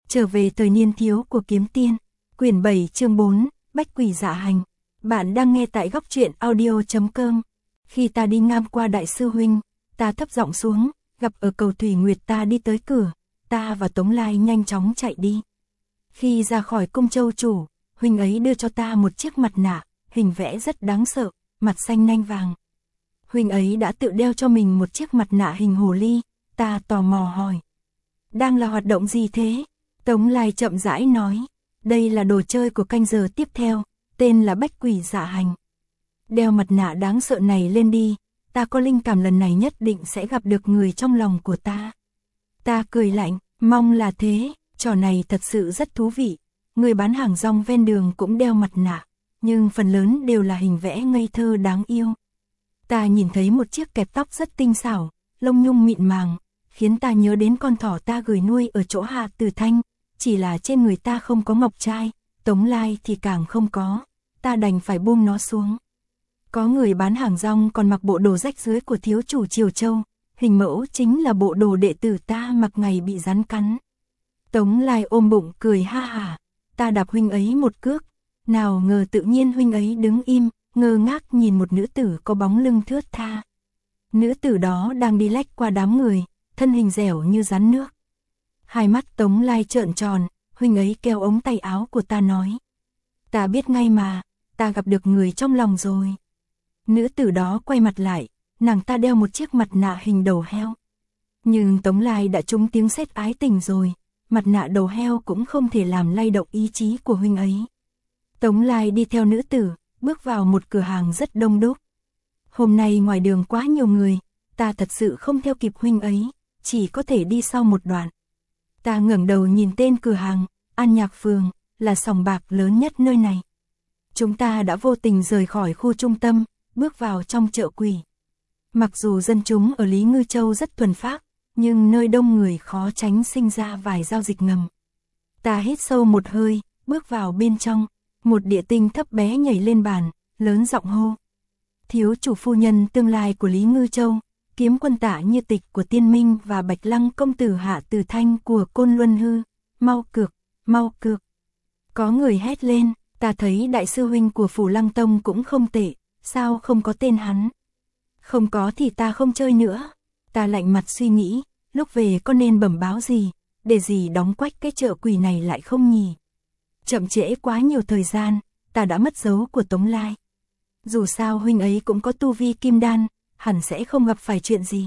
Trở về thời niên thiếu của kiếm tiên. Quyển 7 chương 4, Bách quỷ dạ hành. Bạn đang nghe tại góc truyện audio.com. Khi ta đi ngang qua đại sư huynh, ta thấp giọng xuống, gặp ở cầu Thủy Nguyệt ta đi tới cửa, ta và Tống Lai nhanh chóng chạy đi. Khi ra khỏi cung châu chủ, huynh ấy đưa cho ta một chiếc mặt nạ, hình vẽ rất đáng sợ, mặt xanh nanh vàng. Huynh ấy đã tự đeo cho mình một chiếc mặt nạ hình hồ ly, ta tò mò hỏi. Đang là hoạt động gì thế? Tống Lai chậm rãi nói, đây là đồ chơi của canh giờ tiếp theo, tên là Bách quỷ dạ hành. Đeo mặt nạ đáng sợ này lên đi, ta có linh cảm lần này nhất định sẽ gặp được người trong lòng của ta. Ta cười lạnh, mong là thế, trò này thật sự rất thú vị. Người bán hàng rong ven đường cũng đeo mặt nạ, nhưng phần lớn đều là hình vẽ ngây thơ đáng yêu. Ta nhìn thấy một chiếc kẹp tóc rất tinh xảo, lông nhung mịn màng, khiến ta nhớ đến con thỏ ta gửi nuôi ở chỗ Hạ Tử Thanh, chỉ là trên người ta không có ngọc trai, Tống Lai thì càng không có, ta đành phải buông nó xuống. Có người bán hàng rong còn mặc bộ đồ rách rưới của thiếu chủ Triều Châu, hình mẫu chính là bộ đồ đệ tử ta mặc ngày bị rắn cắn. Tống Lai ôm bụng cười ha hả, ta đạp huynh ấy một cước, nào ngờ tự nhiên huynh ấy đứng im, ngơ ngác nhìn một nữ tử có bóng lưng thướt tha. Nữ tử đó đang đi lách qua đám người, thân hình dẻo như rắn nước. Hai mắt Tống Lai trợn tròn, huynh ấy kéo ống tay áo của ta nói. Ta biết ngay mà, ta gặp được người trong lòng rồi. Nữ tử đó quay mặt lại, nàng ta đeo một chiếc mặt nạ hình đầu heo. Nhưng Tống Lai đã trúng tiếng sét ái tình rồi, mặt nạ đầu heo cũng không thể làm lay động ý chí của huynh ấy. Tống Lai đi theo nữ tử, bước vào một cửa hàng rất đông đúc. Hôm nay ngoài đường quá nhiều người, ta thật sự không theo kịp huynh ấy, chỉ có thể đi sau một đoạn. Ta ngẩng đầu nhìn tên cửa hàng, An Nhạc Phường, là sòng bạc lớn nhất nơi này. Chúng ta đã vô tình rời khỏi khu trung tâm, bước vào trong chợ quỷ. Mặc dù dân chúng ở Lý Ngư Châu rất thuần phác, nhưng nơi đông người khó tránh sinh ra vài giao dịch ngầm. Ta hít sâu một hơi, bước vào bên trong, một địa tinh thấp bé nhảy lên bàn, lớn giọng hô. Thiếu chủ phu nhân tương lai của Lý Ngư Châu, kiếm quân Tạ Như Tịch của Tiên Minh và Bạch Lăng công tử Hạ Tử Thanh của Côn Luân Hư, mau cược, mau cược. Có người hét lên, ta thấy đại sư huynh của Phủ Lăng Tông cũng không tệ, sao không có tên hắn? Không có thì ta không chơi nữa. Ta lạnh mặt suy nghĩ, lúc về có nên bẩm báo gì, để gì đóng quách cái chợ quỷ này lại không nhỉ? Chậm trễ quá nhiều thời gian, ta đã mất dấu của Tống Lai. Dù sao huynh ấy cũng có tu vi kim đan, hẳn sẽ không gặp phải chuyện gì.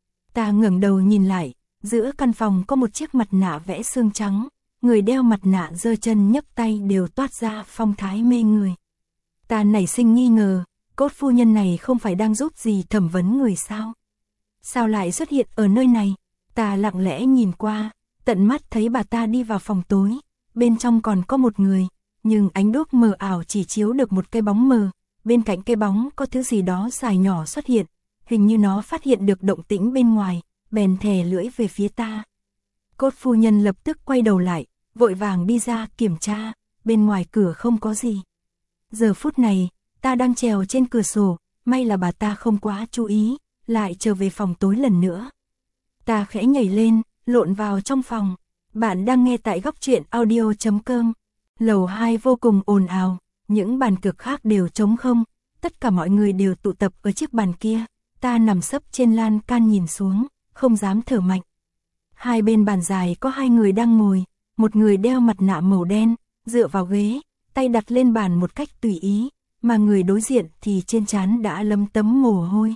Ta ngẩng đầu nhìn lại, giữa căn phòng có một chiếc mặt nạ vẽ xương trắng, người đeo mặt nạ giơ chân nhấc tay đều toát ra phong thái mê người. Ta nảy sinh nghi ngờ, Cốt phu nhân này không phải đang giúp gì thẩm vấn người sao? Sao lại xuất hiện ở nơi này? Ta lặng lẽ nhìn qua, tận mắt thấy bà ta đi vào phòng tối, bên trong còn có một người, nhưng ánh đuốc mờ ảo chỉ chiếu được một cái bóng mờ, bên cạnh cái bóng có thứ gì đó dài nhỏ xuất hiện, hình như nó phát hiện được động tĩnh bên ngoài, bèn thè lưỡi về phía ta. Cốt phu nhân lập tức quay đầu lại, vội vàng đi ra kiểm tra, bên ngoài cửa không có gì. Giờ phút này, ta đang trèo trên cửa sổ, may là bà ta không quá chú ý, lại trở về phòng tối lần nữa. Ta khẽ nhảy lên, lộn vào trong phòng. Bạn đang nghe tại góc truyện audio.com. Lầu 2 vô cùng ồn ào, những bàn cược khác đều trống không, tất cả mọi người đều tụ tập ở chiếc bàn kia. Ta nằm sấp trên lan can nhìn xuống, không dám thở mạnh. Hai bên bàn dài có hai người đang ngồi, một người đeo mặt nạ màu đen, dựa vào ghế, tay đặt lên bàn một cách tùy ý, mà người đối diện thì trên trán đã lấm tấm mồ hôi.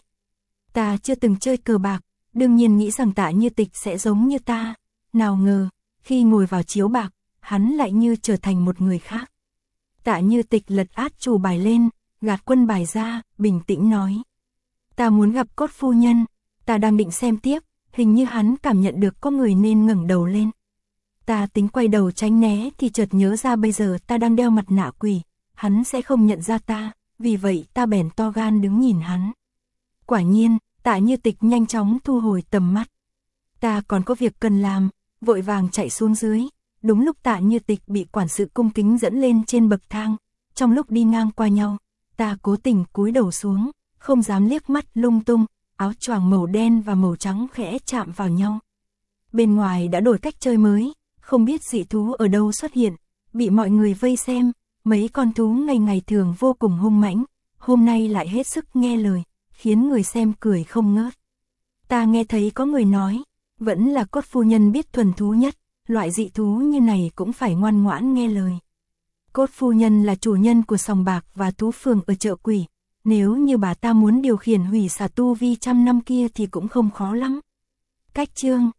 Ta chưa từng chơi cờ bạc, đương nhiên nghĩ rằng Tạ Như Tịch sẽ giống như ta, nào ngờ, khi ngồi vào chiếu bạc, hắn lại như trở thành một người khác. Tạ Như Tịch lật át chủ bài lên, gạt quân bài ra, bình tĩnh nói. Ta muốn gặp Cốt phu nhân, ta đang định xem tiếp, hình như hắn cảm nhận được có người nên ngẩng đầu lên. Ta tính quay đầu tránh né thì chợt nhớ ra bây giờ ta đang đeo mặt nạ quỷ, hắn sẽ không nhận ra ta, vì vậy ta bèn to gan đứng nhìn hắn. Quả nhiên, Tạ Như Tịch nhanh chóng thu hồi tầm mắt. Ta còn có việc cần làm, vội vàng chạy xuống dưới, đúng lúc Tạ Như Tịch bị quản sự cung kính dẫn lên trên bậc thang, trong lúc đi ngang qua nhau, ta cố tình cúi đầu xuống, không dám liếc mắt lung tung, áo choàng màu đen và màu trắng khẽ chạm vào nhau. Bên ngoài đã đổi cách chơi mới, Không biết dị thú ở đâu xuất hiện, bị mọi người vây xem, mấy con thú ngày thường vô cùng hung mãnh, hôm nay lại hết sức nghe lời, khiến người xem cười không ngớt. Ta nghe thấy có người nói, vẫn là Cốt phu nhân biết thuần thú nhất, loại dị thú như này cũng phải ngoan ngoãn nghe lời. Cốt phu nhân là chủ nhân của sòng bạc và thú phường ở chợ Quỷ, nếu như bà ta muốn điều khiển hủy xả tu vi trăm năm kia thì cũng không khó lắm. Cách chương